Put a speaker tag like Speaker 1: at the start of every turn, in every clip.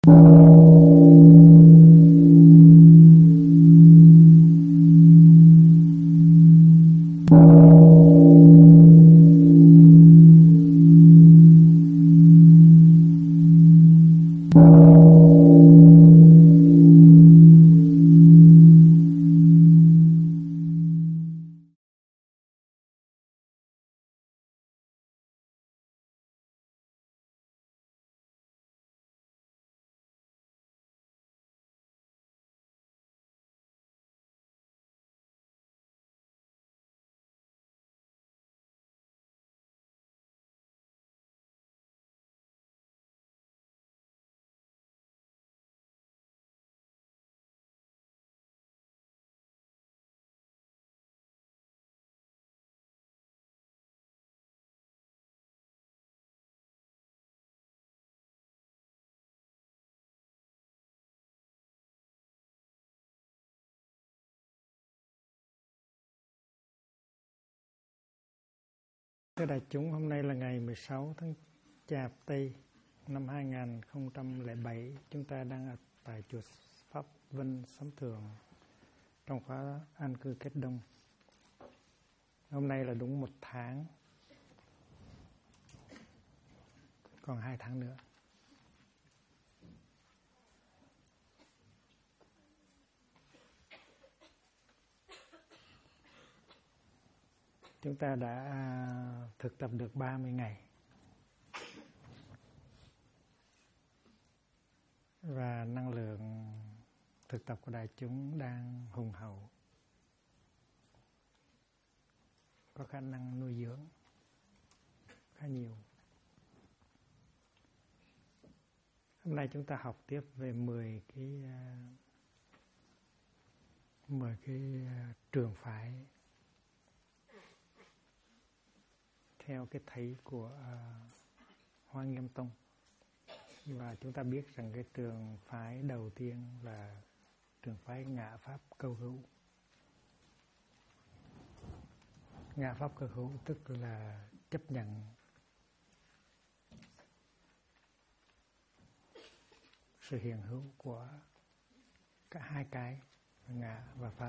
Speaker 1: Thưa đại chúng, hôm nay là ngày 16 tháng Chạp Tây năm 2007. Chúng ta đang ở tại chùa Pháp Vinh, Sấm Thường trong khóa an cư kết đông. Hôm nay là đúng 1 tháng, còn 2 tháng nữa. Chúng ta đã thực tập được 30 ngày. Và năng lượng thực tập của đại chúng đang hùng hậu, có khả năng nuôi dưỡng khá nhiều. Hôm nay chúng ta học tiếp về 10 cái trường phái theo cái thấy của Hoa Nghiêm Tông. Và chúng ta biết rằng cái trường phái đầu tiên là trường phái Ngã Pháp Câu Hữu. Ngã Pháp Câu Hữu tức là chấp nhận sự hiện hữu của cả hai cái, ngã và pháp.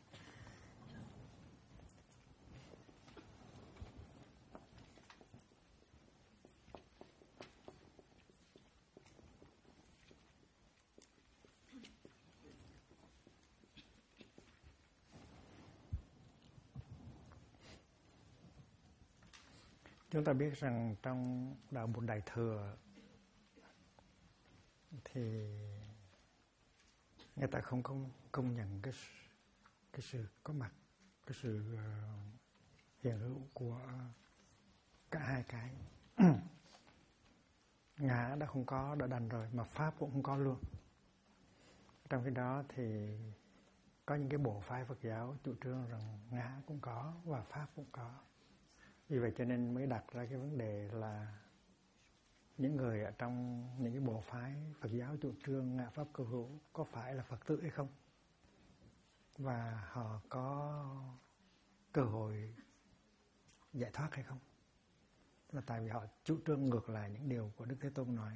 Speaker 1: Chúng ta biết rằng trong đạo Bụt Đại Thừa thì người ta không công nhận cái sự có mặt, cái sự hiện hữu của cả hai cái. Ngã đã không có, đã đành rồi, mà pháp cũng không có luôn. Trong cái đó thì có những cái bộ phái Phật giáo chủ trương rằng ngã cũng có và pháp cũng có. Vì vậy cho nên mới đặt ra cái vấn đề là những người ở trong những cái bộ phái Phật giáo chủ trương Ngã Pháp Câu Hữu có phải là Phật tử hay không? Và họ có cơ hội giải thoát hay không? Là tại vì họ chủ trương ngược lại những điều của Đức Thế Tôn nói.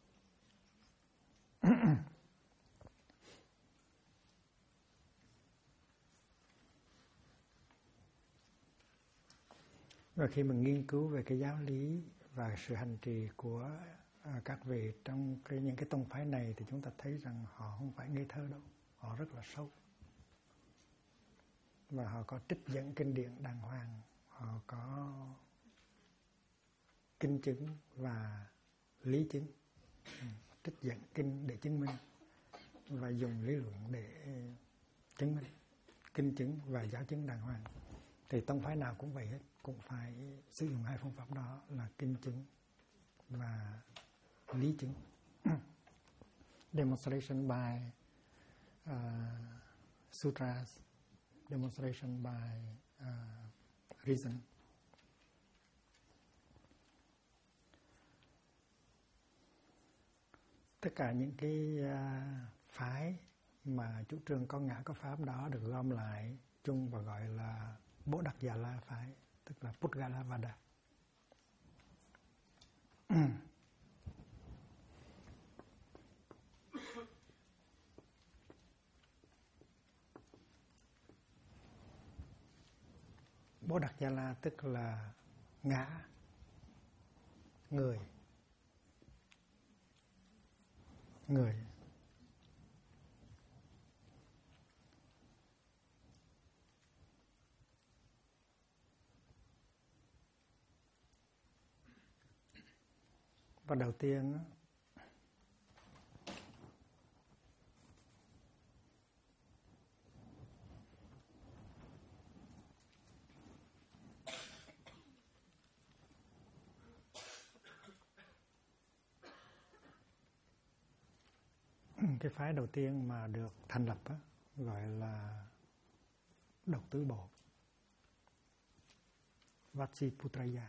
Speaker 1: Và khi mình nghiên cứu về cái giáo lý và sự hành trì của các vị trong những cái tông phái này thì chúng ta thấy rằng họ không phải ngây thơ đâu, họ rất là sâu. Và họ có trích dẫn kinh điển đàng hoàng, họ có kinh chứng và lý chứng, trích dẫn kinh để chứng minh và dùng lý luận để chứng minh, kinh chứng và giáo chứng đàng hoàng. Thì tông phái nào cũng vậy hết, cũng phải sử dụng hai phương pháp đó là kinh chứng và lý chứng. Demonstration by sutras, demonstration by reason. Tất cả những cái phái mà chủ trương có ngã có pháp đó được gom lại chung và gọi là Bố Đặc Già La phái, tức là Pudgalavada. Bồ Đạt Gia La tức là ngã, người. Và đầu tiên cái phái đầu tiên mà được thành lập á, gọi là Độc Tứ Bộ, Vatsiputraya.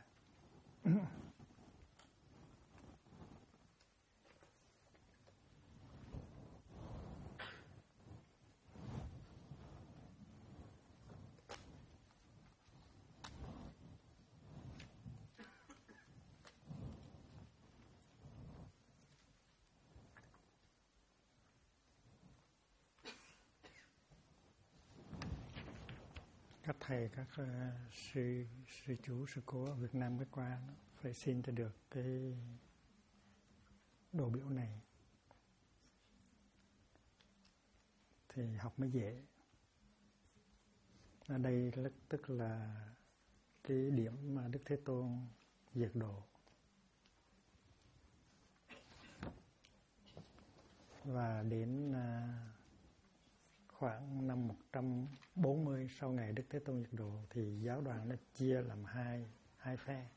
Speaker 1: Các thầy, các sư chú, sư cô ở Việt Nam mới qua phải xin cho được cái đồ biểu này thì học mới dễ. Ở đây tức là cái điểm mà Đức Thế Tôn diệt độ. Và đến khoảng năm 140 sau ngày Đức Thế Tôn diệt độ thì giáo đoàn nó chia làm hai phe.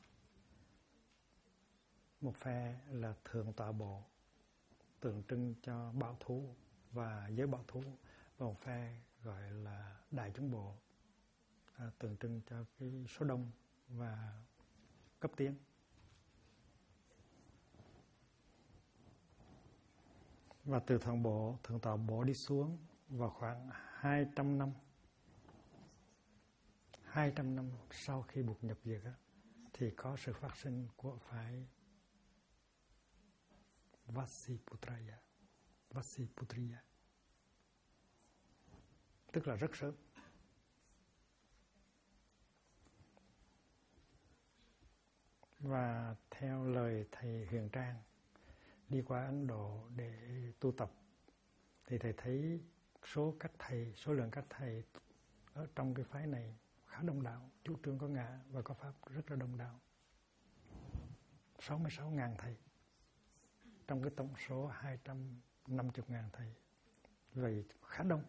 Speaker 1: Một phe là Thượng Tọa Bộ, tượng trưng cho bảo thú và giới bảo thú, và một phe gọi là Đại Chúng Bộ, tượng trưng cho cái số đông và cấp tiến. Và từ Thượng Tọa Bộ đi xuống vào khoảng 200 năm sau khi buộc nhập diệt thì có sự phát sinh của phái Vatsiputriya, tức là rất sớm. Và theo lời thầy Huyền Trang đi qua Ấn Độ để tu tập thì thầy thấy số lượng các thầy ở trong cái phái này khá đông đảo, chủ trương có ngã và có pháp rất là đông đảo. 66.000 thầy trong cái tổng số 250.000 thầy, vậy khá đông.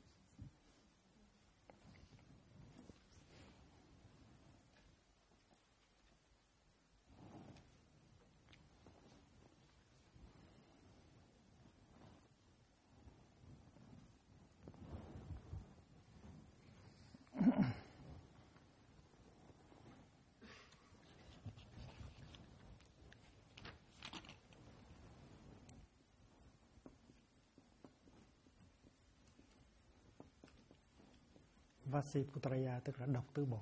Speaker 1: Vatsiputraya tức là Độc Tứ Bộ.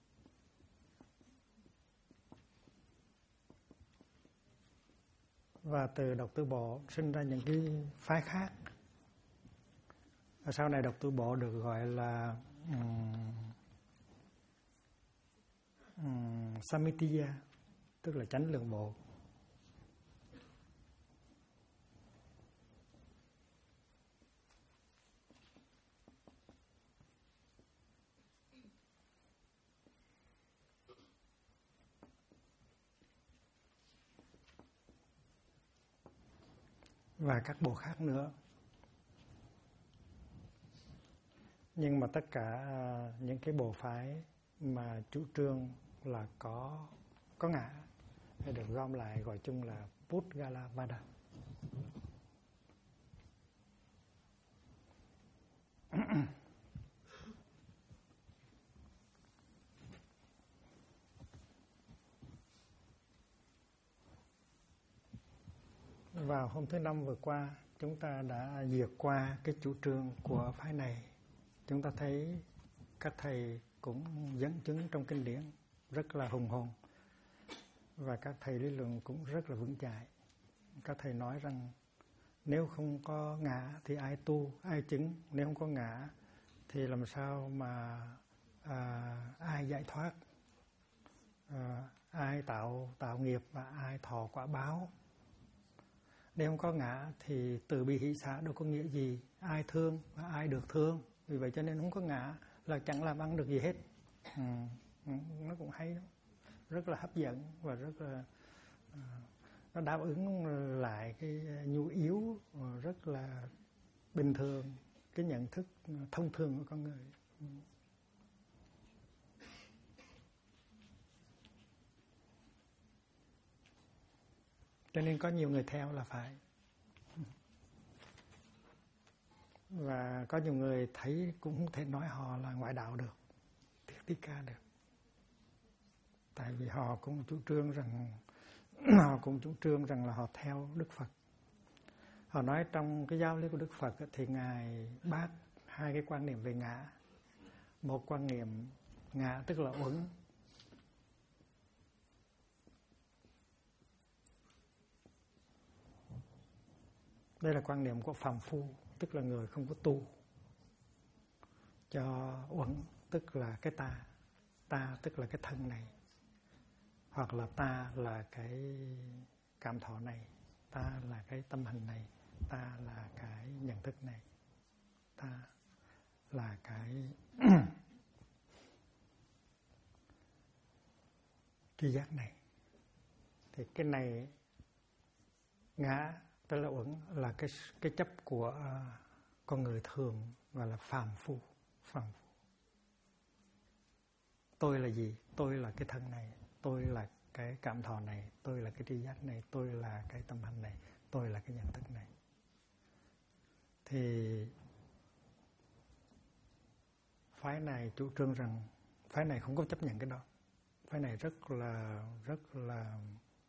Speaker 1: Và từ Độc Tứ Bộ sinh ra những cái phái khác. Và sau này Độc Tứ Bộ được gọi là Samitiya, tức là Chánh Lượng Bộ. Và các bộ khác nữa. Nhưng mà tất cả những cái bộ phái mà chủ trương là có ngã phải được gom lại gọi chung là Pudgala Vada. Vào hôm thứ Năm vừa qua, chúng ta đã duyệt qua cái chủ trương của phái này. Chúng ta thấy các thầy cũng dẫn chứng trong kinh điển rất là hùng hồn. Và các thầy lý luận cũng rất là vững chãi. Các thầy nói rằng nếu không có ngã thì ai tu, ai chứng. Nếu không có ngã thì làm sao mà ai ai giải thoát, ai tạo nghiệp và ai thọ quả báo. Nếu không có ngã thì từ bi hỷ xả đâu có nghĩa gì, ai thương và ai được thương. Vì vậy cho nên không có ngã là chẳng làm ăn được gì hết. Nó cũng hay đó, rất là hấp dẫn và rất là nó đáp ứng lại cái nhu yếu rất là bình thường, cái nhận thức thông thường của con người. Cho nên có nhiều người theo là phải. Và có nhiều người thấy cũng không thể nói họ là ngoại đạo được, Thiết Ca được. Tại vì họ cũng chủ trương rằng là họ theo Đức Phật. Họ nói trong cái giáo lý của Đức Phật thì Ngài bác hai cái quan niệm về ngã. Một quan niệm ngã tức là uẩn. Đây là quan niệm của phàm phu, tức là người không có tu. Cho uẩn tức là cái ta tức là cái thân này, hoặc là ta là cái cảm thọ này, ta là cái tâm hành này, ta là cái nhận thức này, ta là cái tri giác này. Thì cái này ngã tức là uẩn, là cái chấp của con người thường, gọi là phàm phu. Tôi là gì? Tôi là cái thân này, tôi là cái cảm thọ này, tôi là cái tri giác này, tôi là cái tâm hành này, tôi là cái nhận thức này. Thì phái này chủ trương rằng phái này không có chấp nhận cái đó. Phái này rất là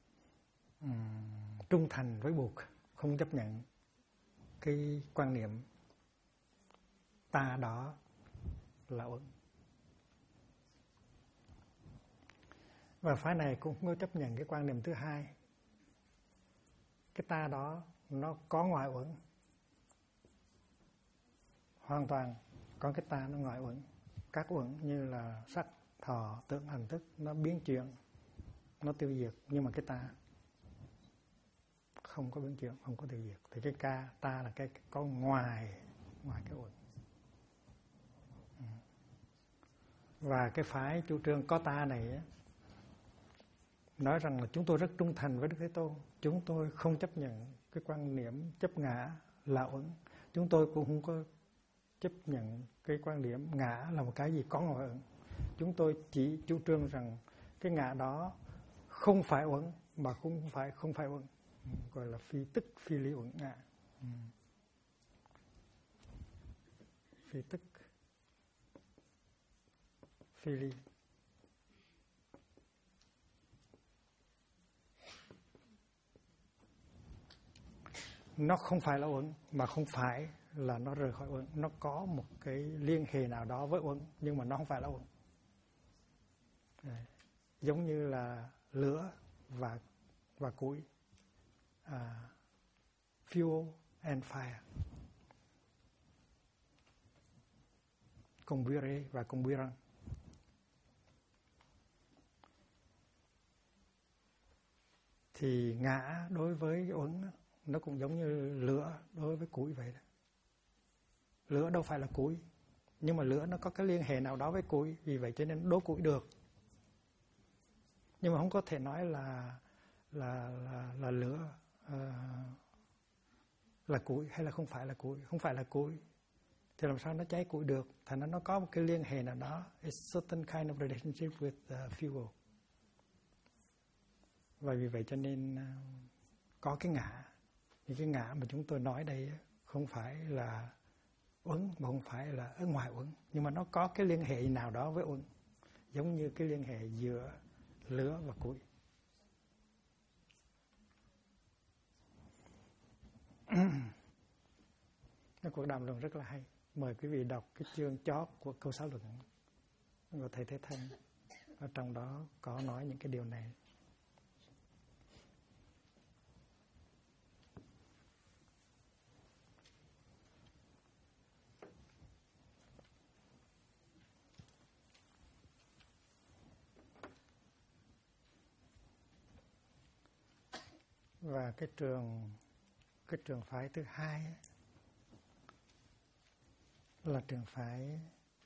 Speaker 1: trung thành với Bụt, không chấp nhận cái quan niệm ta đó là uẩn. Và phái này cũng không có chấp nhận cái quan niệm thứ hai, cái ta đó nó có ngoại uẩn, hoàn toàn có cái ta nó ngoại uẩn. Các uẩn như là sắc, thọ, tưởng, hành, thức nó biến chuyển, nó tiêu diệt, nhưng mà cái ta không có biến chuyển, không có tiêu diệt. Thì cái ta là cái có ngoài cái uẩn. Và cái phái chủ trương có ta này á, nói rằng là chúng tôi rất trung thành với Đức Thế Tôn, chúng tôi không chấp nhận cái quan niệm chấp ngã là uẩn, chúng tôi cũng không có chấp nhận cái quan điểm ngã là một cái gì có ngoại uẩn. Chúng tôi chỉ chủ trương rằng cái ngã đó không phải uẩn, mà không phải uẩn, gọi là phi tức phi lý uẩn ngã. Phi tức phi lý. Nó không phải là uẩn, mà không phải là nó rời khỏi uẩn. Nó có một cái liên hệ nào đó với uẩn, nhưng mà nó không phải là uẩn. Giống như là lửa và củi, fuel and fire, combure và comburan. Thì ngã đối với uẩn nó cũng giống như lửa đối với củi vậy đó. Lửa đâu phải là củi, nhưng mà lửa nó có cái liên hệ nào đó với củi, vì vậy cho nên đốt củi được. Nhưng mà không có thể nói là lửa là củi hay là không phải là củi. Không phải là củi thì làm sao nó cháy củi được? Thành ra nó có một cái liên hệ nào đó, a certain kind of relationship with fuel. Và vì vậy cho nên có cái ngã. Thì cái ngã mà chúng tôi nói đây không phải là uẩn, mà không phải là ở ngoài uẩn, nhưng mà nó có cái liên hệ nào đó với uẩn, giống như cái liên hệ giữa lửa và củi. Cái cuộc đàm luận rất là hay. Mời quý vị đọc cái chương chót của câu xã luận của thầy Thế Thân. Ở trong đó có nói những cái điều này. Và cái trường phái thứ hai ấy, là trường phái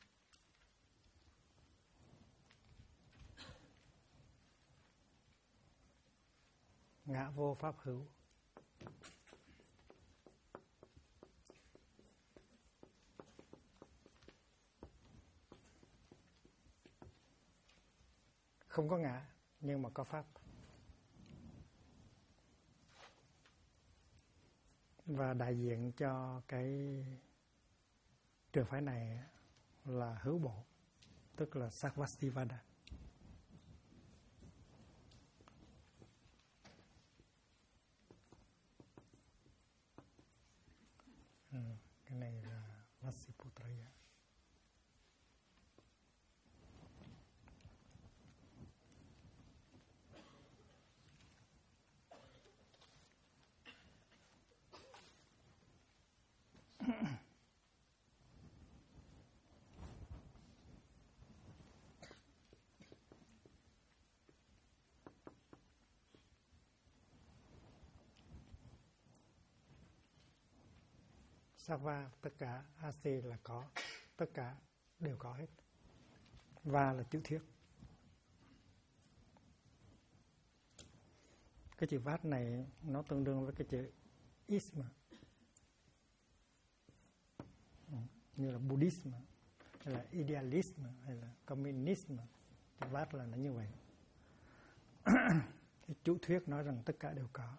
Speaker 1: ngã vô pháp hữu. Không có ngã nhưng mà có pháp. Và đại diện cho cái trường phái này là hữu bộ, tức là Sarvastivada. Cái này là Vasiputraya. Sarva, tất cả, AC là có, tất cả đều có hết. Va là chữ thuyết. Cái chữ vát này nó tương đương với cái chữ isma, như là Buddhism, hay là idealism, hay là communism. Chữ vát là nó như vậy. Cái chủ thuyết nói rằng tất cả đều có.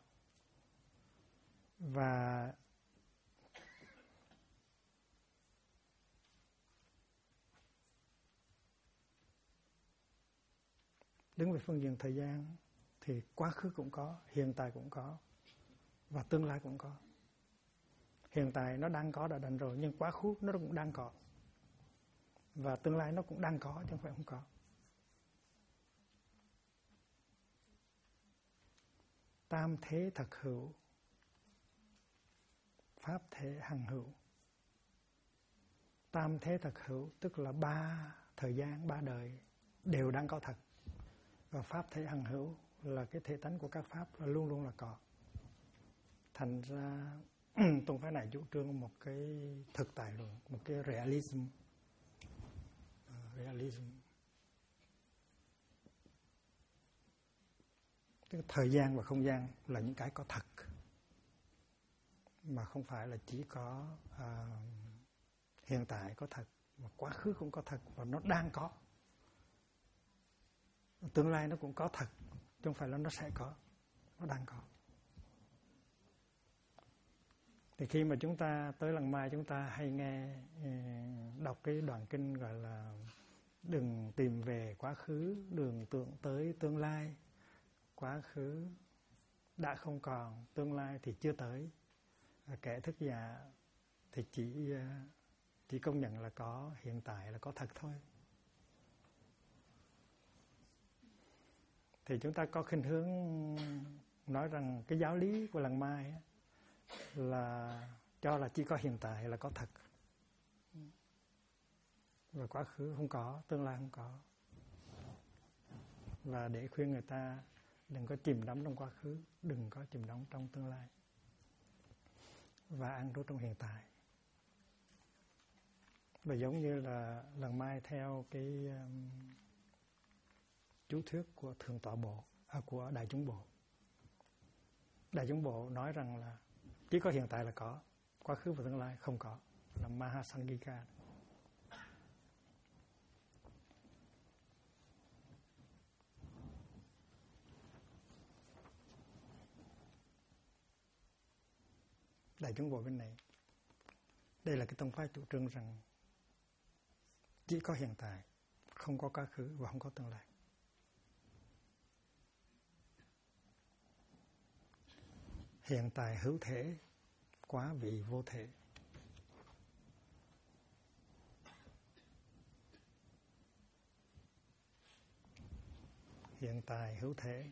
Speaker 1: Và đứng về phương diện thời gian thì quá khứ cũng có, hiện tại cũng có, và tương lai cũng có. Hiện tại nó đang có, đã đành rồi, nhưng quá khứ nó cũng đang có. Và tương lai nó cũng đang có, chứ không phải không có. Tam thế thật hữu, pháp thế hằng hữu. Tam thế thật hữu tức là 3 thời gian, 3 đời đều đang có thật. Và pháp thể hằng hữu là cái thể tánh của các pháp là luôn luôn là có. Thành ra tôn phái này chủ trương một cái thực tại luôn, một cái realism. Realism. Tức là thời gian và không gian là những cái có thật, mà không phải là chỉ có hiện tại có thật, mà quá khứ cũng có thật và nó đang có. Tương lai nó cũng có thật, chứ không phải là nó sẽ có, nó đang có. Thì khi mà chúng ta tới Lăng Mai, chúng ta hay nghe đọc cái đoạn kinh gọi là đừng tìm về quá khứ, đừng tưởng tới tương lai. Quá khứ đã không còn, tương lai thì chưa tới. Kẻ thức giả thì chỉ công nhận là có, hiện tại là có thật thôi. Thì chúng ta có khuynh hướng nói rằng cái giáo lý của Lăng Mai là cho là chỉ có hiện tại là có thật, và quá khứ không có, tương lai không có. Và để khuyên người ta đừng có chìm đắm trong quá khứ, đừng có chìm đắm trong tương lai, và an trú trong hiện tại. Và giống như là Lăng Mai theo cái chú thuyết của Thượng Tọa Bộ, của Đại Chúng Bộ. Đại Chúng Bộ nói rằng là chỉ có hiện tại là có, quá khứ và tương lai không có, là Mahasangika. Đại Chúng Bộ bên này, đây là cái tông phái chủ trương rằng chỉ có hiện tại, không có quá khứ và không có tương lai. Hiện tại hữu thể, quá vị vô thể. Hiện tại hữu thể,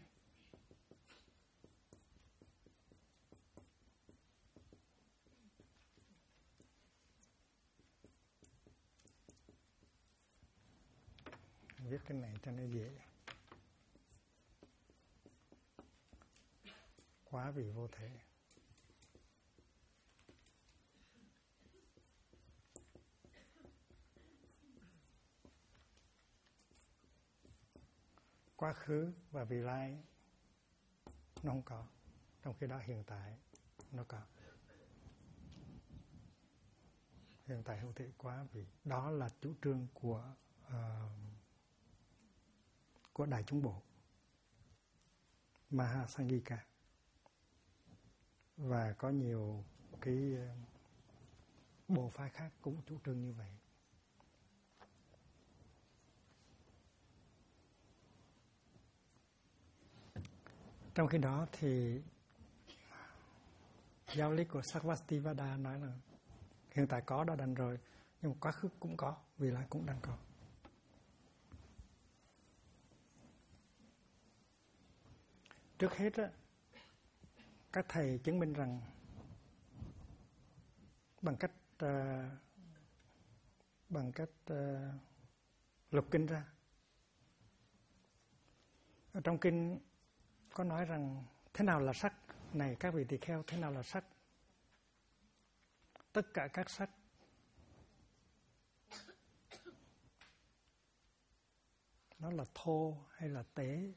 Speaker 1: viết cái này cho nó dễ. quá vì vô thể. Quá khứ và vị lai nó không có, trong khi đó hiện tại nó có. Hiện tại hữu thể quá vị, đó là chủ trương của Đại chúng bộ Mahasangika, và có nhiều cái bộ phái khác cũng chủ trương như vậy. Trong khi đó thì giáo lý của Sarvastivada nói là hiện tại có đã đành rồi, nhưng mà quá khứ cũng có, vị lai cũng đang có. Trước hết á, các thầy chứng minh rằng bằng cách lục kinh ra. Ở trong kinh có nói rằng thế nào là sắc? Này các vị tỳ kheo, thế nào là sắc? Tất cả các sắc nó là thô hay là tế,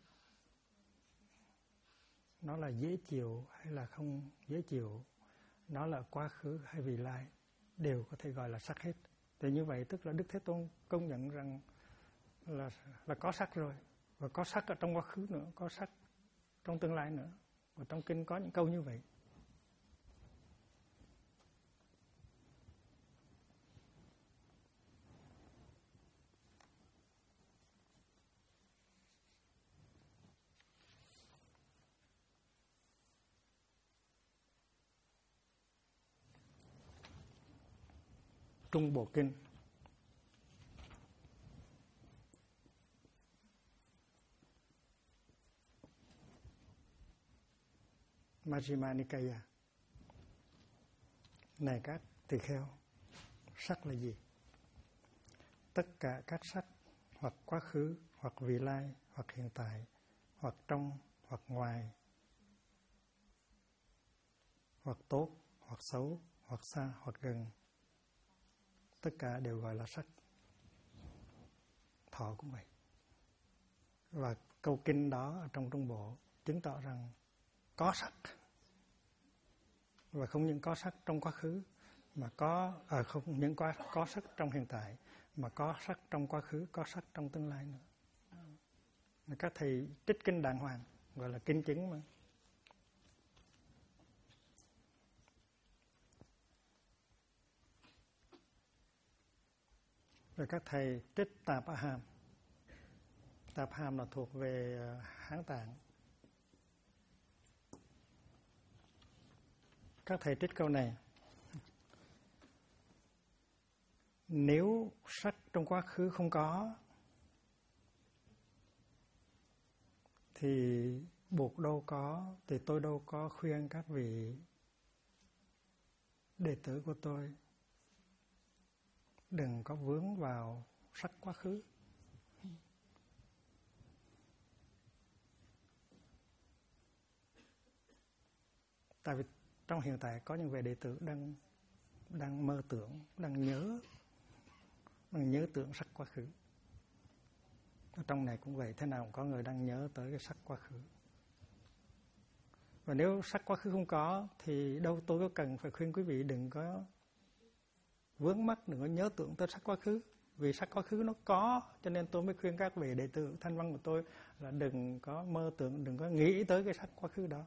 Speaker 1: nó là dễ chịu hay là không dễ chịu, nó là quá khứ hay vị lai, đều có thể gọi là sắc hết. Thì như vậy tức là Đức Thế Tôn công nhận rằng là có sắc rồi, và có sắc ở trong quá khứ nữa, có sắc trong tương lai nữa. Và trong kinh có những câu như vậy. Trung Bộ Kinh Majjhima Nikaya. Này các tỳ kheo, sắc là gì? Tất cả các sắc, hoặc quá khứ, hoặc vị lai, hoặc hiện tại, hoặc trong, hoặc ngoài, hoặc tốt, hoặc xấu, hoặc xa, hoặc gần, tất cả đều gọi là sắc. Thọ cũng vậy. Và câu kinh đó ở trong Trung Bộ chứng tỏ rằng có sắc, và không những có sắc trong quá khứ, mà không những có sắc trong hiện tại, mà có sắc trong quá khứ, có sắc trong tương lai nữa. Các thầy trích kinh đàng hoàng, gọi là kinh chứng mà. Rồi các thầy trích Tạp Hàm. Tạp Hàm là thuộc về Hán Tạng. Các thầy trích câu này: nếu sắc trong quá khứ không có, thì buộc đâu có, thì tôi đâu có khuyên các vị đệ tử của tôi đừng có vướng vào sắc quá khứ. Tại vì trong hiện tại có những vị đệ tử đang mơ tưởng, đang nhớ tưởng sắc quá khứ. Ở trong này cũng vậy, thế nào cũng có người đang nhớ tới cái sắc quá khứ. Và nếu sắc quá khứ không có thì đâu tôi có cần phải khuyên quý vị đừng có vướng mắc, đừng có nhớ tưởng tới sắc quá khứ. Vì sắc quá khứ nó có, cho nên tôi mới khuyên các vị đệ tử thanh văn của tôi là đừng có mơ tưởng, đừng có nghĩ tới cái sắc quá khứ đó.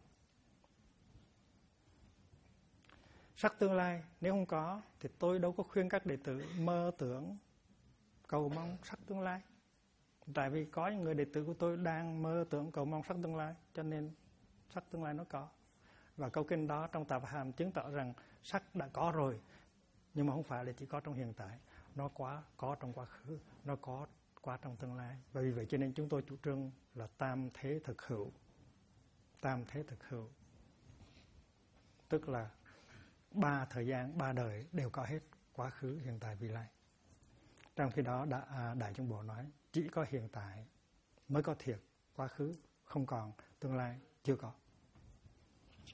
Speaker 1: Sắc tương lai nếu không có thì tôi đâu có khuyên các đệ tử mơ tưởng cầu mong sắc tương lai. Tại vì có những người đệ tử của tôi đang mơ tưởng cầu mong sắc tương lai, cho nên sắc tương lai nó có. Và câu kinh đó trong Tạp Hàm chứng tỏ rằng sắc đã có rồi, nhưng mà không phải là chỉ có trong hiện tại, nó có trong quá khứ, nó có trong tương lai. Và vì vậy cho nên chúng tôi chủ trương là tam thế thực hữu. Tam thế thực hữu tức là 3 thời gian, 3 đời đều có hết, quá khứ, hiện tại, vị lai. Trong khi đó Đại Chúng Bộ nói chỉ có hiện tại mới có thiệt, quá khứ không còn, tương lai chưa có.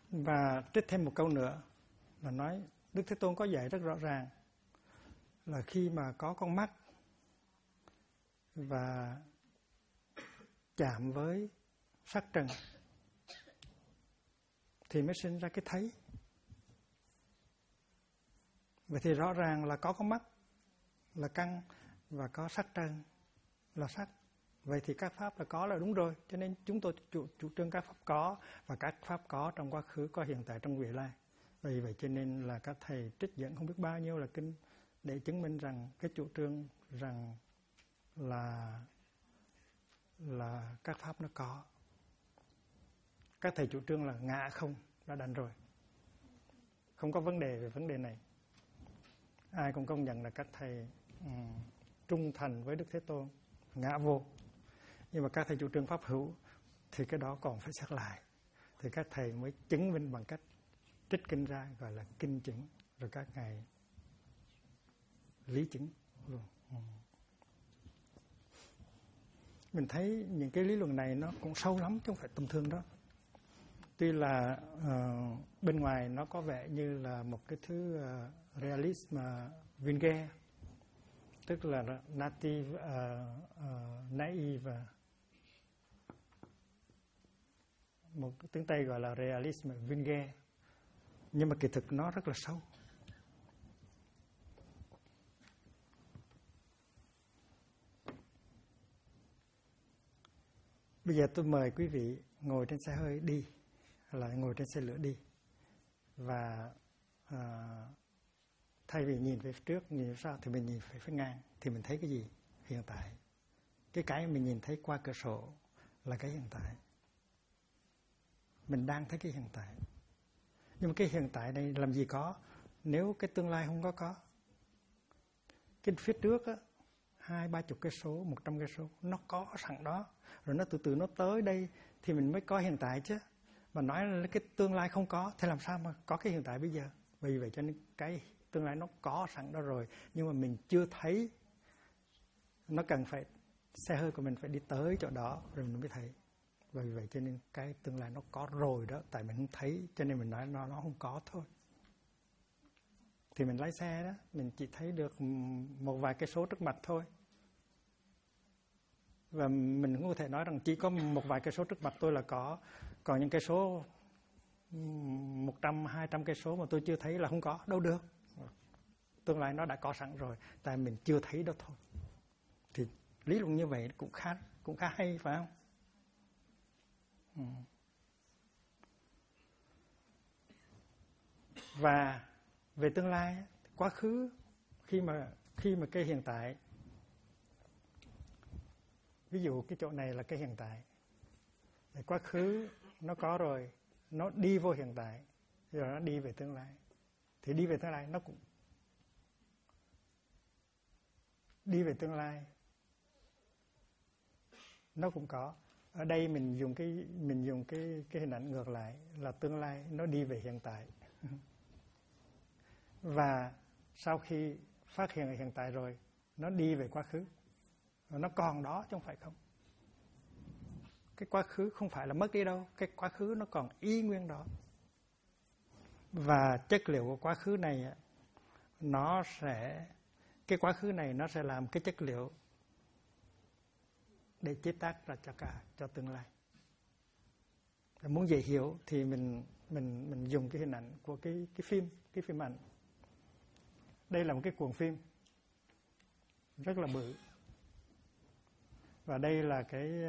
Speaker 1: Và trích thêm một câu nữa là nói Đức Thế Tôn có dạy rất rõ ràng là khi mà có con mắt và chạm với sắc trần thì mới sinh ra cái thấy. Vậy thì rõ ràng là có con mắt là căn và có sắc trần là sắc. Vậy thì các pháp là có là đúng rồi. Cho nên chúng tôi chủ trương các pháp có, và các pháp có trong quá khứ, có hiện tại, trong vị lai. Vì vậy cho nên là các thầy trích dẫn không biết bao nhiêu là kinh để chứng minh rằng cái chủ trương rằng là các pháp nó có. Các thầy chủ trương là ngã không đã đành rồi, không có vấn đề về vấn đề này. Ai cũng công nhận là các thầy trung thành với Đức Thế Tôn, ngã vô. Nhưng mà các thầy chủ trương pháp hữu thì cái đó còn phải xét lại. Thì các thầy mới chứng minh bằng cách trích kinh ra, gọi là kinh chứng, rồi các ngài lý chứng luôn. Mình thấy những cái lý luận này nó cũng sâu lắm chứ không phải tầm thường đó. Tuy là bên ngoài nó có vẻ như là một cái thứ realism vulgaire, tức là native, naive, một tiếng Tây gọi là realism vulgaire, nhưng mà kỳ thực nó rất là sâu. Bây giờ tôi mời quý vị ngồi trên xe hơi đi, hay là ngồi trên xe lửa đi, và thay vì nhìn về phía trước, nhìn về sau thì mình nhìn về phía ngang, thì mình thấy cái gì? Hiện tại. Cái mình nhìn thấy qua cửa sổ là cái hiện tại. Mình đang thấy cái hiện tại. Nhưng mà cái hiện tại này làm gì có nếu cái tương lai không có. Cái phía trước á, 20-30 cây số, 100 cây số nó có sẵn đó, rồi nó từ từ nó tới đây thì mình mới có hiện tại chứ. Mà nói là cái tương lai không có thì làm sao mà có cái hiện tại bây giờ? Vì vậy cho nên cái tương lai nó có sẵn đó rồi, nhưng mà mình chưa thấy. Nó cần phải, xe hơi của mình phải đi tới chỗ đó rồi mình mới thấy. Vì vậy cho nên cái tương lai nó có rồi đó, tại mình không thấy cho nên mình nói nó không có thôi. Thì mình lái xe đó, mình chỉ thấy được một vài cây số trước mặt thôi. Và mình cũng có thể nói rằng chỉ có một vài cây số trước mặt tôi là có. Còn những cây số 100-200 cây số mà tôi chưa thấy là không có, đâu được. Tương lai nó đã có sẵn rồi, tại mình chưa thấy đó thôi. Thì lý luận như vậy cũng khá hay, phải không? Và về tương lai, quá khứ, khi mà cái hiện tại, ví dụ cái chỗ này là cái hiện tại, quá khứ nó có rồi, nó đi vô hiện tại, rồi nó đi về tương lai. Thì đi về tương lai nó cũng đi về tương lai, nó cũng có. Ở đây mình dùng cái hình ảnh ngược lại là tương lai nó đi về hiện tại. Và sau khi phát hiện ở hiện tại rồi, nó đi về quá khứ. Nó còn đó chứ không phải không. Cái quá khứ không phải là mất đi đâu, cái quá khứ nó còn y nguyên đó. Và chất liệu của quá khứ này cái quá khứ này nó sẽ làm cái chất liệu để chế tác ra cho tương lai. Muốn dễ hiểu thì mình dùng cái hình ảnh của cái phim ảnh. Đây là một cái cuộn phim rất là bự. Và đây là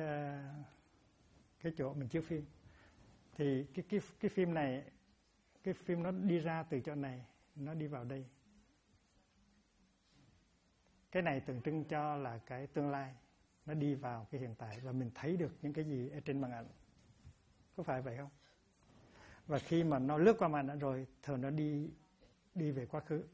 Speaker 1: cái chỗ mình chiếu phim. Thì cái phim này, cái phim nó đi ra từ chỗ này, nó đi vào đây. Cái này tượng trưng cho là cái tương lai, nó đi vào cái hiện tại và mình thấy được những cái gì ở trên màn ảnh. Có phải vậy không? Và khi mà nó lướt qua màn ảnh rồi, thường nó đi về quá khứ.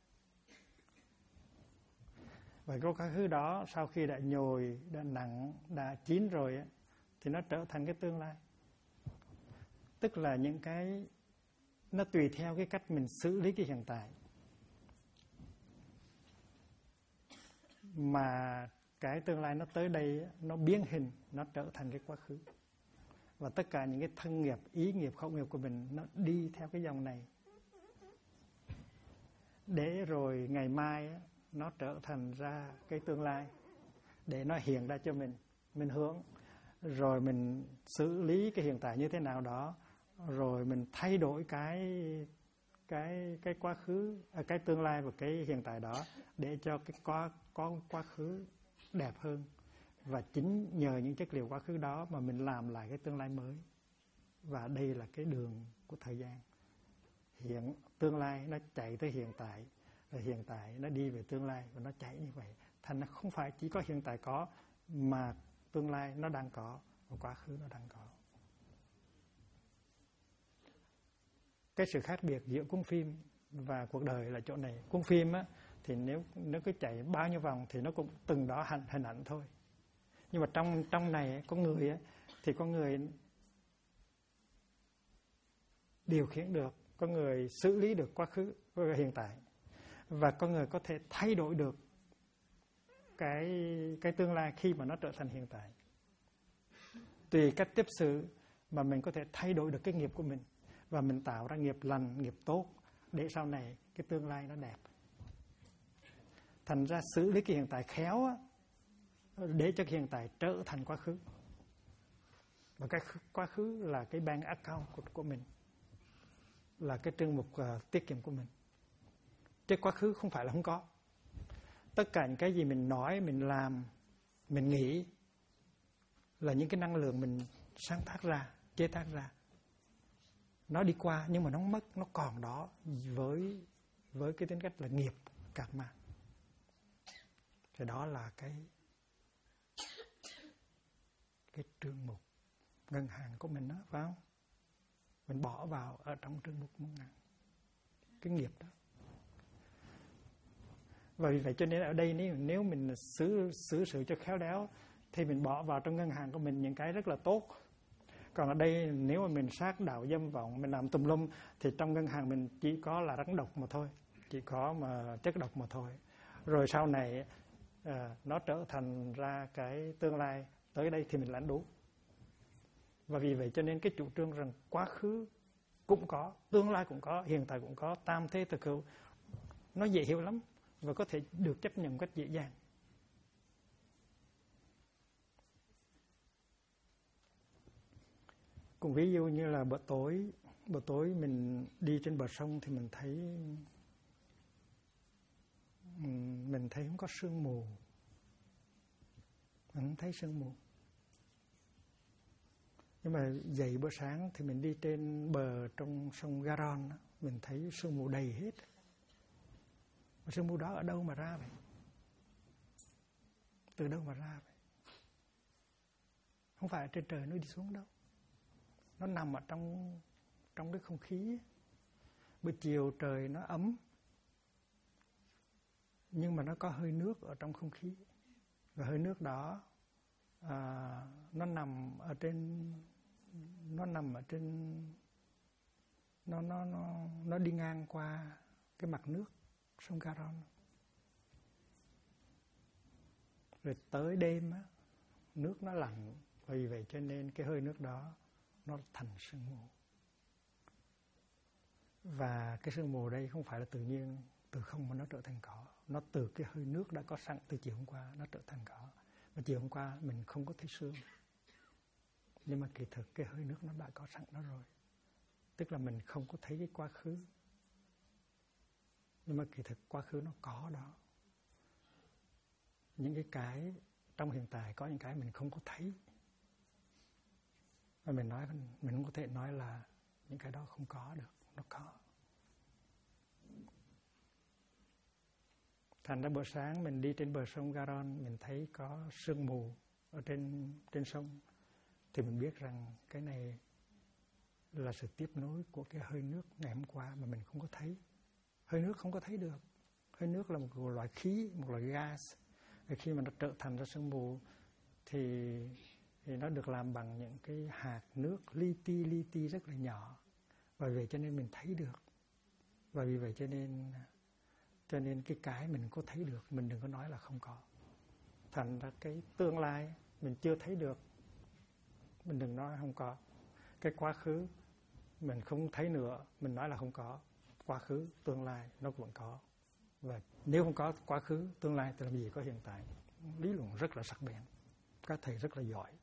Speaker 1: Và cái quá khứ đó sau khi đã nhồi, đã nặng, đã chín rồi thì nó trở thành cái tương lai. Tức là những cái nó tùy theo cái cách mình xử lý cái hiện tại mà cái tương lai nó tới đây, nó biến hình, nó trở thành cái quá khứ. Và tất cả những cái thân nghiệp, ý nghiệp, khẩu nghiệp của mình nó đi theo cái dòng này. Để rồi ngày mai nó trở thành ra cái tương lai, để nó hiện ra cho mình hướng. Rồi mình xử lý cái hiện tại như thế nào đó, rồi mình thay đổi cái quá khứ, cái tương lai và cái hiện tại đó để cho cái quá khứ đẹp hơn. Và chính nhờ những chất liệu quá khứ đó mà mình làm lại cái tương lai mới. Và đây là cái đường của thời gian. Tương lai nó chạy tới hiện tại, rồi hiện tại nó đi về tương lai, và nó chạy như vậy. Thành nó không phải chỉ có hiện tại có, mà tương lai nó đang có, và quá khứ nó đang có. Cái sự khác biệt giữa cuốn phim và cuộc đời là chỗ này. Cuốn phim á, thì nếu cứ chạy bao nhiêu vòng thì nó cũng từng đó hình ảnh thôi. Nhưng mà trong này có người á, thì có người điều khiển được, có người xử lý được quá khứ và hiện tại, và có người có thể thay đổi được cái tương lai khi mà nó trở thành hiện tại. Tùy cách tiếp xử mà mình có thể thay đổi được cái nghiệp của mình, và mình tạo ra nghiệp lành, nghiệp tốt, để sau này cái tương lai nó đẹp. Thành ra xử lý cái hiện tại khéo á, để cho cái hiện tại trở thành quá khứ. Và cái quá khứ là cái bank account của mình, là cái trương mục tiết kiệm của mình. Chứ quá khứ không phải là không có. Tất cả những cái gì mình nói, mình làm, mình nghĩ là những cái năng lượng mình sáng tác ra, chế tác ra. Nó đi qua nhưng mà nó không mất, nó còn đó với cái tính cách là nghiệp karma. Thì đó là cái trương mục ngân hàng của mình đó, phải không? Mình bỏ vào ở trong trương mục ngân hàng cái nghiệp đó. Và vì vậy cho nên ở đây nếu mình xử sự cho khéo léo thì mình bỏ vào trong ngân hàng của mình những cái rất là tốt. Còn ở đây nếu mà mình sát đạo dâm vọng, mình làm tùm lum, thì trong ngân hàng mình chỉ có là rắn độc mà thôi, chỉ có mà chất độc mà thôi. Rồi sau này nó trở thành ra cái tương lai tới đây thì mình lãnh đủ. Và vì vậy cho nên cái chủ trương rằng quá khứ cũng có, tương lai cũng có, hiện tại cũng có, tam thế thực hữu, nó dễ hiểu lắm và có thể được chấp nhận một cách dễ dàng. Cũng ví dụ như là bữa tối mình đi trên bờ sông thì mình thấy không có sương mù. Mình không thấy sương mù. Nhưng mà dậy bữa sáng thì mình đi trên bờ trong sông Garon, mình thấy sương mù đầy hết. Mà sương mù đó ở đâu mà ra vậy? Từ đâu mà ra vậy? Không phải ở trên trời nó đi xuống đâu. Nó nằm ở trong cái không khí. Buổi chiều trời nó ấm, nhưng mà nó có hơi nước ở trong không khí. Và hơi nước đó nó nằm ở trên nó đi ngang qua cái mặt nước sông Garon. Rồi tới đêm á, nước nó lạnh, vì vậy cho nên cái hơi nước đó nó thành sương mù. Và cái sương mù đây không phải là tự nhiên, từ không mà nó trở thành có. Nó từ cái hơi nước đã có sẵn từ chiều hôm qua nó trở thành có. Và chiều hôm qua mình không có thấy sương, nhưng mà kỳ thực cái hơi nước nó đã có sẵn đó rồi. Tức là mình không có thấy cái quá khứ, nhưng mà kỳ thực quá khứ nó có đó. Những cái trong hiện tại có những cái mình không có thấy, và mình không có thể nói là những cái đó không có được. Nó có. Thành ra bữa sáng mình đi trên bờ sông Garon, mình thấy có sương mù ở trên sông, thì mình biết rằng cái này là sự tiếp nối của cái hơi nước ngày hôm qua mà mình không có thấy. Hơi nước không có thấy được. Hơi nước là một loại khí, một loại gas. Và khi mà nó trở thành ra sương mù thì nó được làm bằng những cái hạt nước li ti rất là nhỏ. Và vì vậy cho nên mình thấy được. Và vì vậy cho nên cái mình có thấy được, mình đừng có nói là không có. Thành ra cái tương lai mình chưa thấy được, mình đừng nói không có. cái quá khứ mình không thấy nữa, mình nói là không có. Quá khứ, tương lai nó vẫn có. Và nếu không có quá khứ, tương lai thì làm gì có hiện tại. Lý luận rất là sắc bén, các thầy rất là giỏi.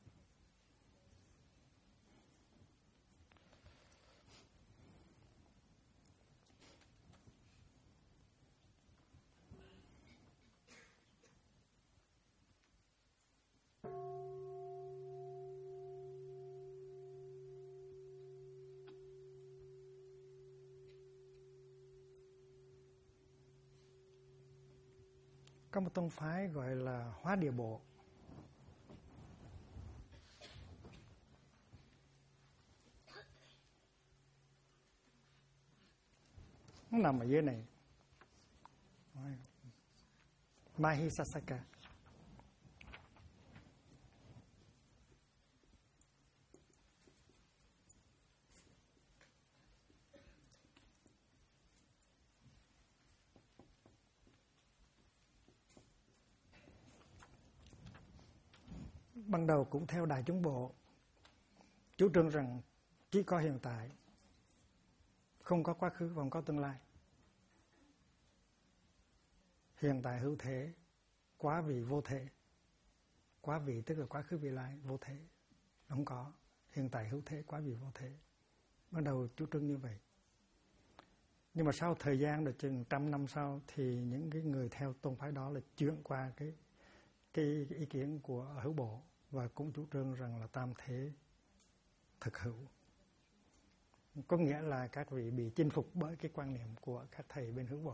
Speaker 1: Có một tông phái gọi là Hóa Địa Bộ. Nó nằm ở dưới này, Mahisasaka. Ban đầu cũng theo Đại Chúng Bộ, chủ trương rằng chỉ có hiện tại, không có quá khứ và không có tương lai. Hiện tại hữu thể, quá vị vô thể. Quá vị tức là quá khứ vị lai, vô thể không có. Hiện tại hữu thể, quá vị vô thể. Ban đầu chủ trương như vậy. Nhưng mà sau thời gian được chừng 100 năm sau thì những cái người theo tôn phái đó là chuyển qua cái ý kiến của hữu bộ, và cũng chủ trương rằng là tam thế thực hữu. Có nghĩa là các vị bị chinh phục bởi cái quan niệm của các thầy bên hữu bộ.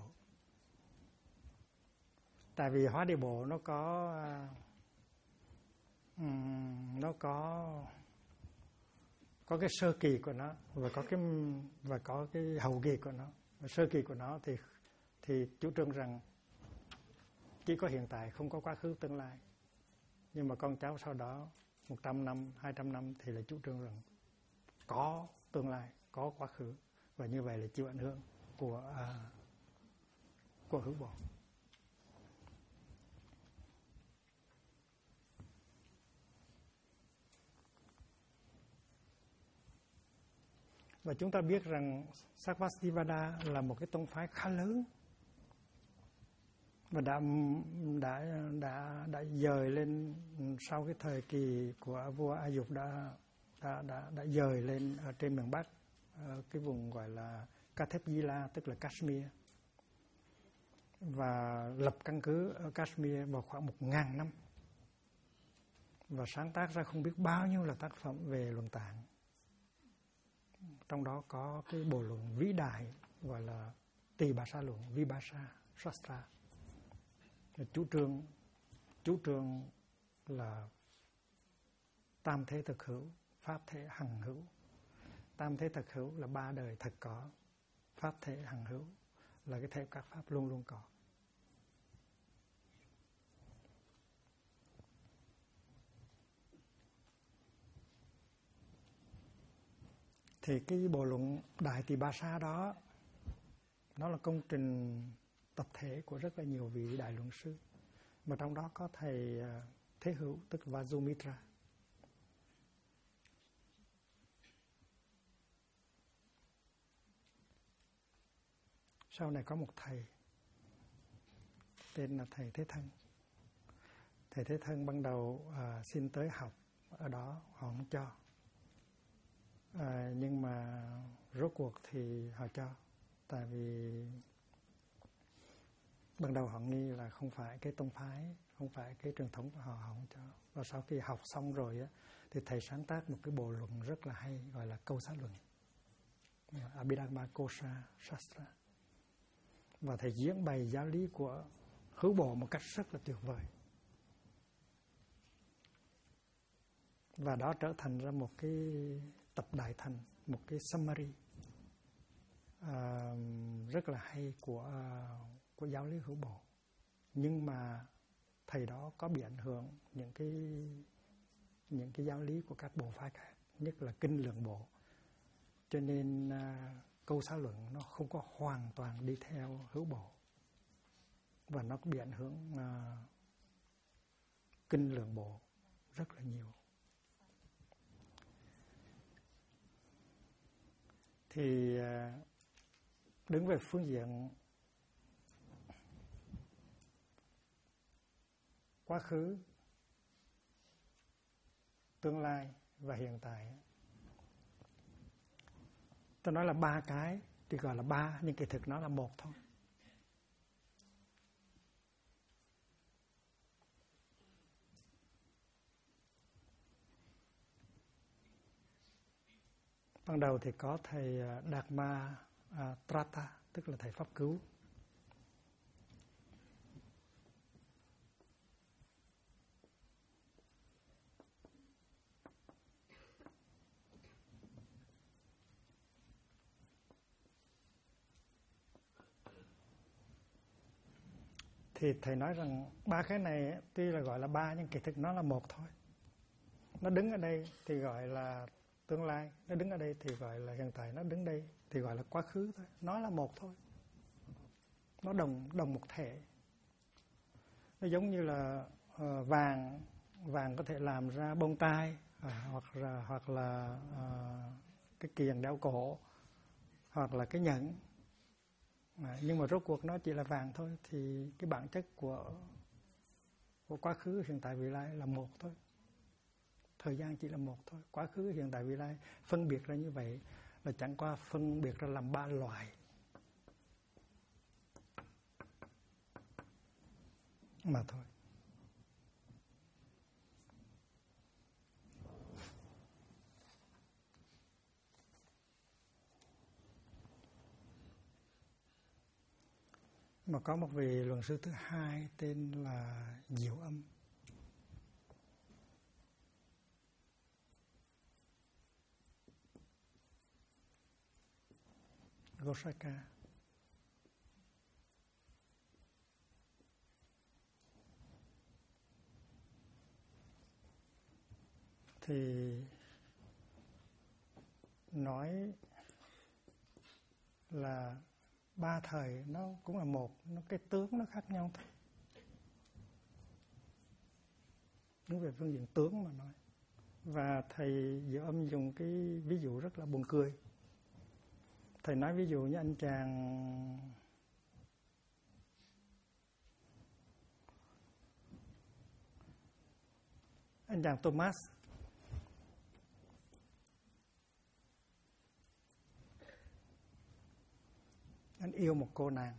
Speaker 1: Tại vì Hóa Địa Bộ nó có cái sơ kỳ của nó và có cái hậu kỳ của nó. Sơ kỳ của nó thì chủ trương rằng chỉ có hiện tại, không có quá khứ tương lai. Nhưng mà con cháu sau đó 100 năm, 200 năm thì là chủ trương rằng có tương lai, có quá khứ, và như vậy là chịu ảnh hưởng của hữu bộ. Và chúng ta biết rằng Sarvastivada là một cái tông phái khá lớn và đã dời lên sau cái thời kỳ của vua A Dục, đã dời lên ở trên miền Bắc, cái vùng gọi là Kathep-gila, tức là Kashmir, và lập căn cứ ở Kashmir vào khoảng 1000 năm, và sáng tác ra không biết bao nhiêu là tác phẩm về luận tạng. Trong đó có cái bộ luận vĩ đại gọi là Tỳ Bà Sa luận, Vibhasa Shastra. Chủ trương là tam thế thực hữu, pháp thế hằng hữu. Tam thế thực hữu là 3 đời thật có, pháp thế hằng hữu là cái thể các pháp luôn luôn có. Thì cái bộ luận Đại Tỳ Bà Sa đó, nó là công trình tập thể của rất là nhiều vị đại luận sư, mà trong đó có thầy Thế Hữu, tức là Vajumitra. Sau này có một thầy tên là thầy Thế Thân. Thầy Thế Thân ban đầu xin tới học ở đó, họ không cho. Nhưng mà rốt cuộc thì họ cho. Tại vì ban đầu họ nghi là không phải cái tông phái, không phải cái truyền thống của họ không cho. Và sau khi học xong rồi á, thì thầy sáng tác một cái bộ luận rất là hay, gọi là Câu Xá Luận, Abhidhamma Kosha Shastra. Và thầy diễn bày giáo lý của hữu bộ một cách rất là tuyệt vời. Và đó trở thành ra một cái tập đại thành, một cái summary rất là hay của giáo lý hữu bộ. Nhưng mà thầy đó có bị ảnh hưởng những cái giáo lý của các bộ phái khác, nhất là kinh lượng bộ. Cho nên Câu Xá Luận nó không có hoàn toàn đi theo hữu bộ, và nó có bị ảnh hưởng kinh lượng bộ rất là nhiều. thì đứng về phương diện quá khứ, tương lai và hiện tại. Tôi nói là ba cái thì gọi là ba, nhưng kỳ thực nó là một thôi. Ban đầu thì có thầy Dharma Trata, tức là thầy pháp cứu. Thì thầy nói rằng ba cái này tuy là gọi là ba nhưng kỳ thực nó là một thôi. Nó đứng ở đây thì gọi là tương lai, nó đứng ở đây thì gọi là hiện tại, nó đứng đây thì gọi là quá khứ thôi. Nó là một thôi. Nó đồng một thể. Nó giống như là vàng có thể làm ra bông tai, hoặc là cái kiềng đeo cổ, hoặc là cái nhẫn. Nhưng mà rốt cuộc nó chỉ là vàng thôi. Thì cái bản chất của quá khứ, hiện tại, vị lai là một thôi. Thời gian chỉ là một thôi. Quá khứ, hiện tại, vị lai phân biệt ra như vậy là chẳng qua phân biệt ra làm ba loại mà thôi. Mà có một vị luận sư thứ hai tên là Diệu Âm. Gosaka. Thì nói là ba thời nó cũng là một, nó cái tướng nó khác nhau thôi. Đúng về phương diện tướng mà nói. Và thầy Diệu Âm dùng cái ví dụ rất là buồn cười. Thầy nói ví dụ như anh chàng Thomas. Anh yêu một cô nàng.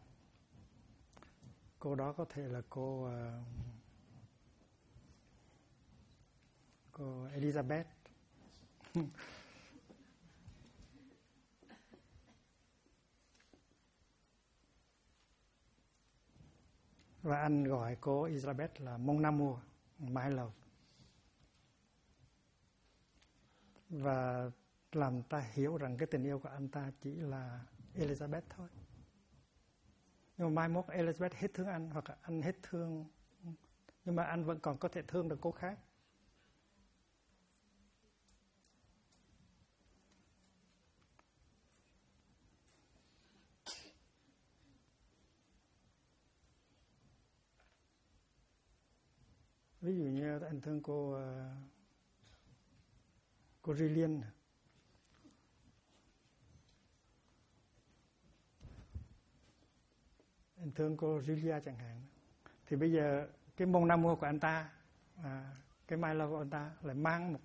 Speaker 1: Cô đó có thể là cô Elizabeth. Và anh gọi cô Elizabeth là Mon amour, my love. Và làm ta hiểu rằng cái tình yêu của anh ta chỉ là Elizabeth thôi. Nhưng mà mai mốt Elizabeth hết thương anh, hoặc là anh hết thương, nhưng mà anh vẫn còn có thể thương được cô khác. Ví dụ như anh thương cô Rillian. Anh thương cô Julia chẳng hạn. Thì bây giờ cái Mon amour của anh ta, cái my love của anh ta lại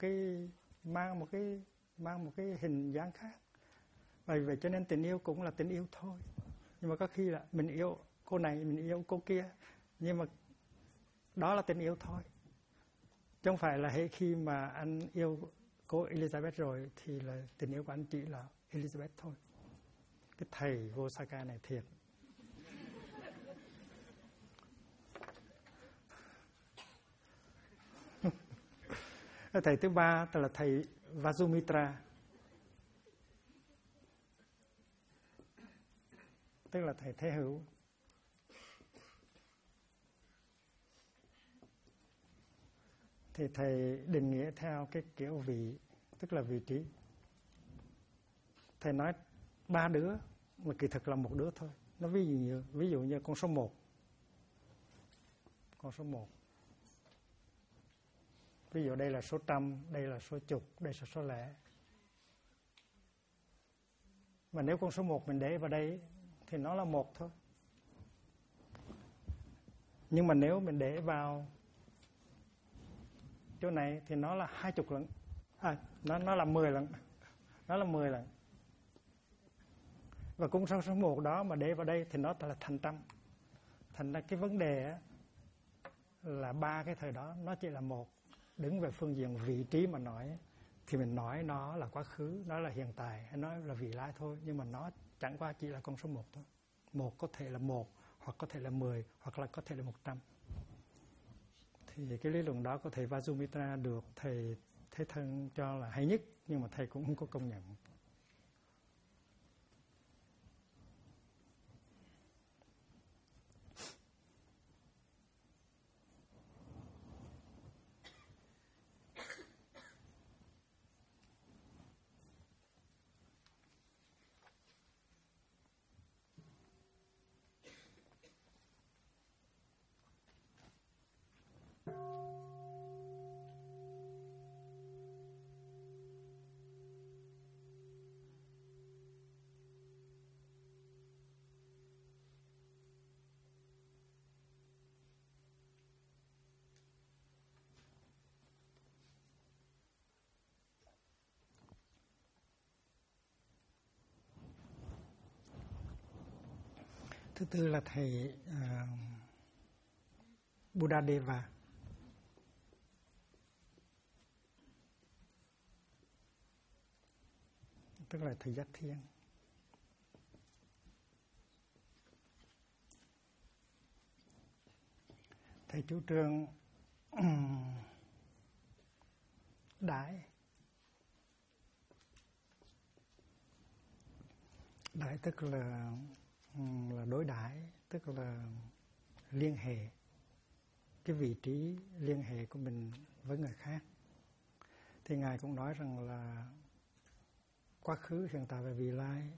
Speaker 1: mang một cái hình dáng khác. Bởi vậy cho nên tình yêu cũng là tình yêu thôi. Nhưng mà có khi là mình yêu cô này, mình yêu cô kia, nhưng mà đó là tình yêu thôi. Chứ không phải là khi mà anh yêu cô Elizabeth rồi thì là tình yêu của anh chỉ là Elizabeth thôi. Cái thầy Gosaka này thiệt. Thầy thứ ba tức là thầy Vasumitra, tức là thầy Thế Hữu. Thì thầy định nghĩa theo cái kiểu vị, tức là vị trí. Thầy nói ba đứa mà kỳ thực là một đứa thôi. Nó ví dụ như con số 1. Con số 1. Ví dụ đây là số trăm, đây là số chục, đây là số lẻ. Mà nếu con số 1 mình để vào đây thì nó là 1 thôi. Nhưng mà nếu mình để vào chỗ này thì nó là 20 lần. Nó là 10 lần. Nó là 10 lần. Và con số 1 đó mà để vào đây thì nó là thành trăm. Thành ra cái vấn đề là 3 cái thời đó nó chỉ là 1. Đứng về phương diện vị trí mà nói thì mình nói nó là quá khứ, nó là hiện tại, hay nói là vị lai thôi. Nhưng mà nó chẳng qua chỉ là con số 1 thôi. 1 có thể là 1, hoặc có thể là 10, hoặc là có thể là 100. Thì cái lý luận đó của thầy Vajumitra được thầy Thế Thân cho là hay nhất, nhưng mà thầy cũng không có công nhận. Thứ tư là thầy Buddhadeva. Tức là thầy Giác Thiên. Thầy chủ trương đãi. Đãi tức là đối đãi, tức là liên hệ cái vị trí liên hệ của mình với người khác. Thì Ngài cũng nói rằng là quá khứ, hiện tại và vị lai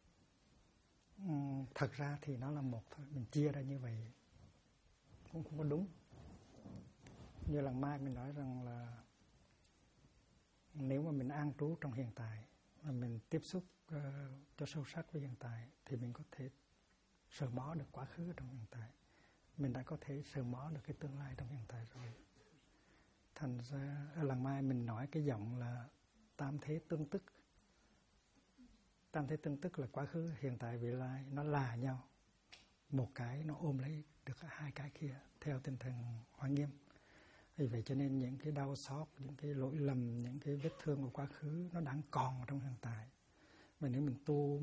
Speaker 1: thật ra thì nó là một thôi. Mình chia ra như vậy cũng không có đúng. Như lần mai mình nói rằng là nếu mà mình an trú trong hiện tại và mình tiếp xúc cho sâu sắc với hiện tại thì mình có thể sờ mó được quá khứ trong hiện tại. Mình đã có thể sờ mó được cái tương lai trong hiện tại rồi. Thành ra lần mai mình nói cái giọng là tam thế tương tức. Tam thế tương tức là quá khứ, hiện tại, vị lai, nó là nhau. Một cái nó ôm lấy được hai cái kia theo tinh thần Hoa Nghiêm. Vì vậy cho nên những cái đau xót, những cái lỗi lầm, những cái vết thương của quá khứ nó đang còn trong hiện tại. Mà nếu mình tu,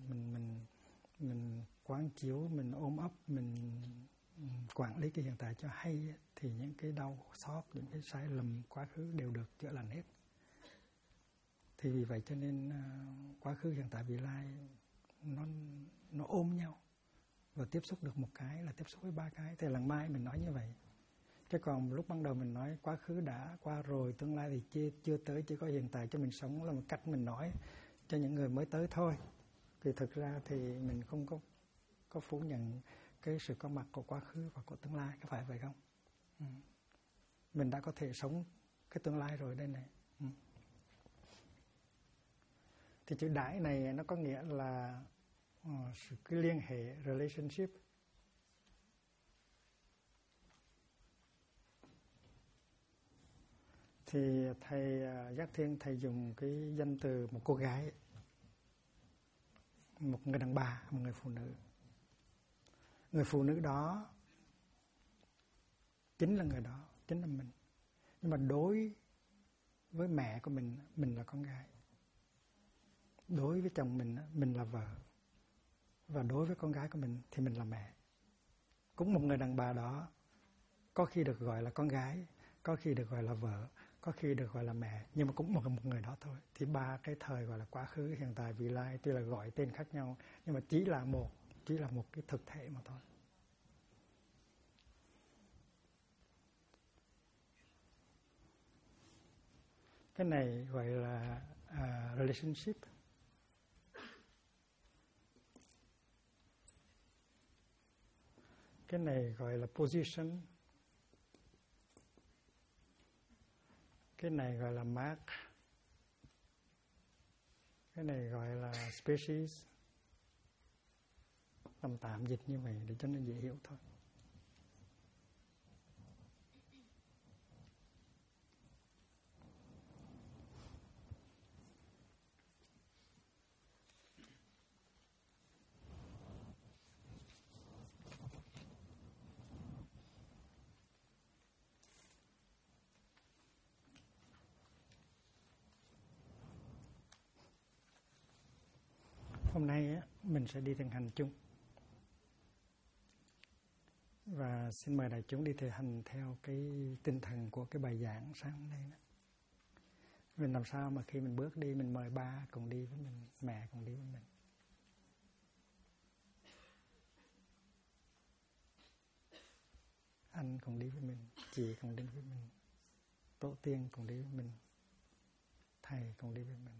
Speaker 1: mình quán chiếu, mình ôm ấp, mình quản lý cái hiện tại cho hay thì những cái đau xót, những cái sai lầm quá khứ đều được chữa lành hết. Thì vì vậy cho nên quá khứ, hiện tại, vị lai nó ôm nhau và tiếp xúc được một cái là tiếp xúc với ba cái. Thì lần mai mình nói như vậy. Chứ còn lúc ban đầu mình nói quá khứ đã qua rồi, tương lai thì chưa tới, chỉ có hiện tại cho mình sống là một cách mình nói cho những người mới tới thôi. Thì thực ra thì mình không có phủ nhận cái sự có mặt của quá khứ và của tương lai, có phải vậy không? Mình đã có thể sống cái tương lai rồi đây này. Thì chữ đãi này nó có nghĩa là sự cái liên hệ, relationship. Thì thầy Giác Thiên thầy dùng cái danh từ một cô gái, một người đàn bà, một người phụ nữ. Người phụ nữ đó chính là người đó, chính là mình. Nhưng mà đối với mẹ của mình là con gái. Đối với chồng mình là vợ. Và đối với con gái của mình thì mình là mẹ. Cũng một người đàn bà đó có khi được gọi là con gái, có khi được gọi là vợ, có khi được gọi là mẹ, nhưng mà cũng một người đó thôi. Thì ba cái thời gọi là quá khứ, hiện tại, vị lai tuy là gọi tên khác nhau, nhưng mà chỉ là một cái thực thể mà thôi. Cái này gọi là relationship. Cái này gọi là position. Cái này gọi là mark. Cái này gọi là species, tạm dịch như vậy để cho nó dễ hiểu thôi. Hôm nay á, mình sẽ đi thực hành chung. Và xin mời đại chúng đi thực hành theo cái tinh thần của cái bài giảng sáng hôm nay đó. Mình làm sao mà khi mình bước đi, mình mời ba cùng đi với mình, mẹ cùng đi với mình. Anh cùng đi với mình, chị cùng đi với mình, tổ tiên cùng đi với mình, thầy cùng đi với mình.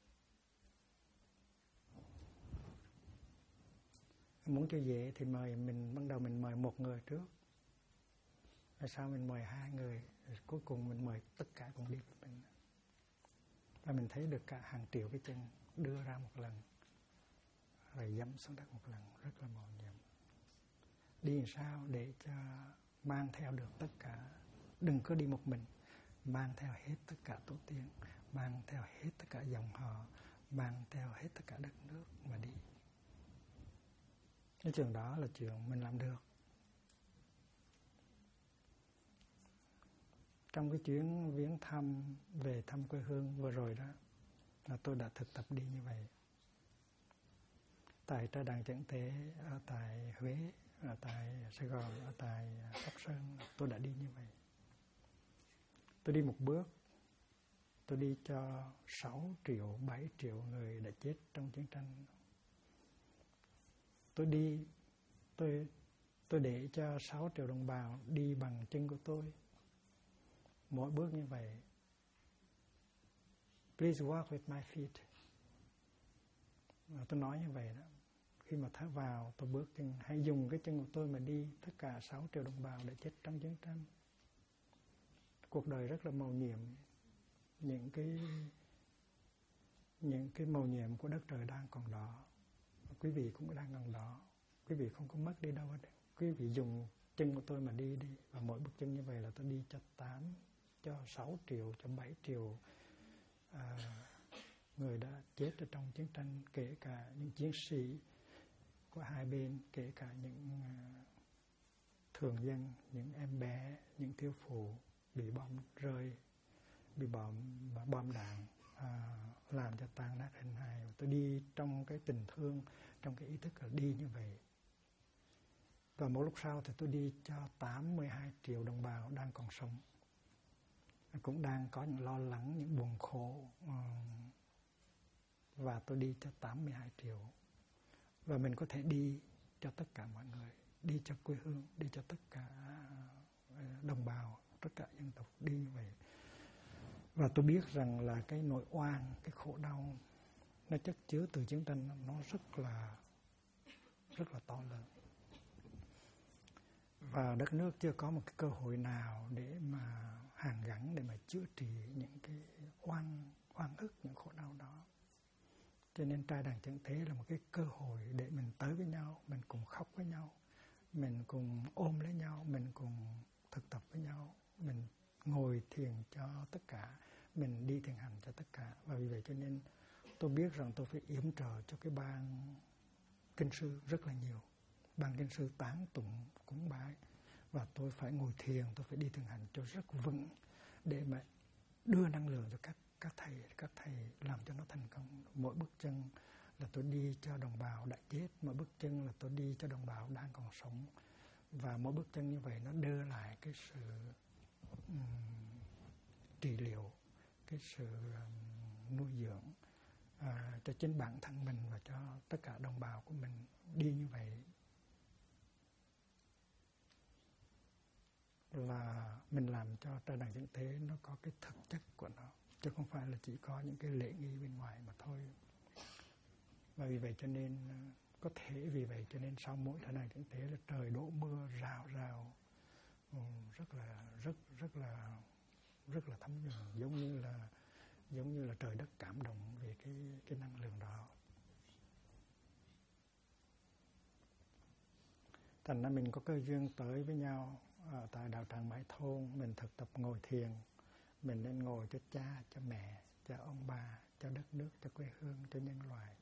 Speaker 1: Muốn cho dễ thì ban đầu mình mời một người trước, rồi sau mình mời 2 người, rồi cuối cùng mình mời tất cả cùng đi với mình. Và mình thấy được cả hàng triệu cái chân đưa ra một lần, rồi dẫm xuống đất một lần, rất là màu nhiệm. Đi làm sao để cho mang theo được tất cả, đừng có đi một mình, mang theo hết tất cả tổ tiên, mang theo hết tất cả dòng họ, mang theo hết tất cả đất nước mà đi. Cái chuyện đó là chuyện mình làm được. Trong cái chuyến viếng thăm về thăm quê hương vừa rồi đó, là tôi đã thực tập đi như vậy. Tại Trai Đàn Chẩn Tế, ở tại Huế, ở tại Sài Gòn, ở tại Sóc Sơn, tôi đã đi như vậy. Tôi đi một bước, tôi đi cho 6 triệu, 7 triệu người đã chết trong chiến tranh. Tôi đi, tôi để cho 6 triệu đồng bào đi bằng chân của tôi. Mỗi bước như vậy. Please walk with my feet. Và tôi nói như vậy đó. Khi mà thở vào, tôi bước chân, hãy dùng cái chân của tôi mà đi tất cả 6 triệu đồng bào đã chết trong chiến tranh. Cuộc đời rất là màu nhiệm. Những cái màu nhiệm của đất trời đang còn đó. Quý vị cũng đang còn đó. Quý vị không có mất đi đâu hết. Quý vị dùng chân của tôi mà đi. Và mỗi bước chân như vậy là tôi đi cho 6 triệu, cho 7 triệu người đã chết ở trong chiến tranh, kể cả những chiến sĩ của hai bên, kể cả những thường dân, những em bé, những thiếu phụ bị bom rơi, bị bom đạn làm cho tan nát hình hài. Tôi đi trong cái tình thương, trong cái ý thức là đi như vậy. Và một lúc sau thì tôi đi cho 82 triệu đồng bào đang còn sống, cũng đang có những lo lắng, những buồn khổ, và tôi đi cho 82 triệu. Và mình có thể đi cho tất cả mọi người, đi cho quê hương, đi cho tất cả đồng bào, tất cả dân tộc, đi như vậy. Và tôi biết rằng là cái nỗi oan, cái khổ đau nó chất chứa từ chiến tranh, nó rất là to lớn. Và đất nước chưa có một cái cơ hội nào để mà hàn gắn, để mà chữa trị những cái oan ức, những khổ đau đó. Cho nên Trai Đàn Chẩn Tế là một cái cơ hội để mình tới với nhau, mình cùng khóc với nhau, mình cùng ôm lấy nhau, mình cùng thực tập với nhau, mình ngồi thiền cho tất cả, mình đi thiền hành cho tất cả. Và vì vậy cho nên tôi biết rằng tôi phải yểm trợ cho cái ban kinh sư rất là nhiều. Ban kinh sư tán tụng cúng bái, và tôi phải ngồi thiền, tôi phải đi thiền hành cho rất vững để mà đưa năng lượng cho các thầy làm cho nó thành công. Mỗi bước chân là tôi đi cho đồng bào đã chết, mỗi bước chân là tôi đi cho đồng bào đang còn sống. Và mỗi bước chân như vậy nó đưa lại cái sự trị liệu, cái sự nuôi dưỡng cho chính bản thân mình và cho tất cả đồng bào của mình. Đi như vậy là mình làm cho Trai Đàn Chẩn Tế nó có cái thực chất của nó, chứ không phải là chỉ có những cái lễ nghi bên ngoài mà thôi. Và vì vậy cho nên vì vậy cho nên sau mỗi Trai Đàn Chẩn Tế là trời đổ mưa rào rất là thấm nhuần, giống như là giống như là trời đất cảm động về cái năng lượng đó. Thành ra mình có cơ duyên tới với nhau ở tại đạo tràng Bãi Thôn, mình thực tập ngồi thiền. Mình nên ngồi cho cha, cho mẹ, cho ông bà, cho đất nước, cho quê hương, cho nhân loại.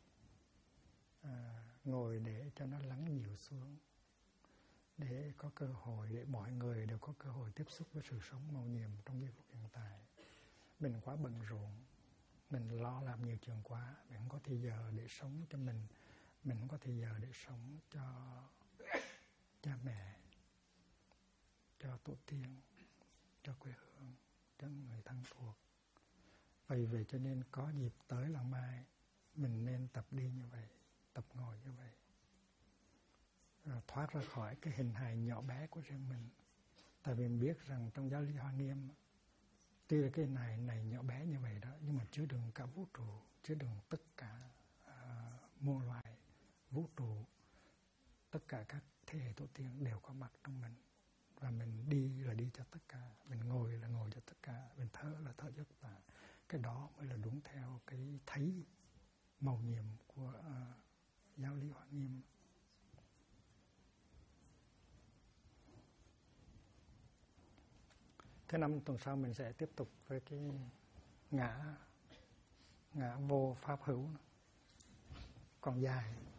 Speaker 1: Ngồi để cho nó lắng dịu xuống, để có cơ hội, để mọi người đều có cơ hội tiếp xúc với sự sống màu nhiệm trong giây phút hiện tại. Mình quá bận rộn, mình lo làm nhiều chuyện quá, mình không có thời giờ để sống cho mình không có thời giờ để sống cho cha mẹ, cho tổ tiên, cho quê hương, cho người thân thuộc. Vì vậy cho nên có dịp tới lần mai mình nên tập đi như vậy, tập ngồi như vậy, thoát ra khỏi cái hình hài nhỏ bé của riêng mình. Tại vì mình biết rằng trong giáo lý Hoa Nghiêm, tuy là cái này nhỏ bé như vậy đó, nhưng mà chứa đựng cả vũ trụ, chứa đựng tất cả muôn loài vũ trụ, tất cả các thế hệ tổ tiên đều có mặt trong mình. Và mình đi là đi cho tất cả, mình ngồi là ngồi cho tất cả, mình thở là thở cho tất cả. Cái đó mới là đúng theo cái thấy màu nhiệm của giáo lý Hoa Nghiêm. Thứ năm tuần sau mình sẽ tiếp tục với cái ngã vô pháp hữu, còn dài.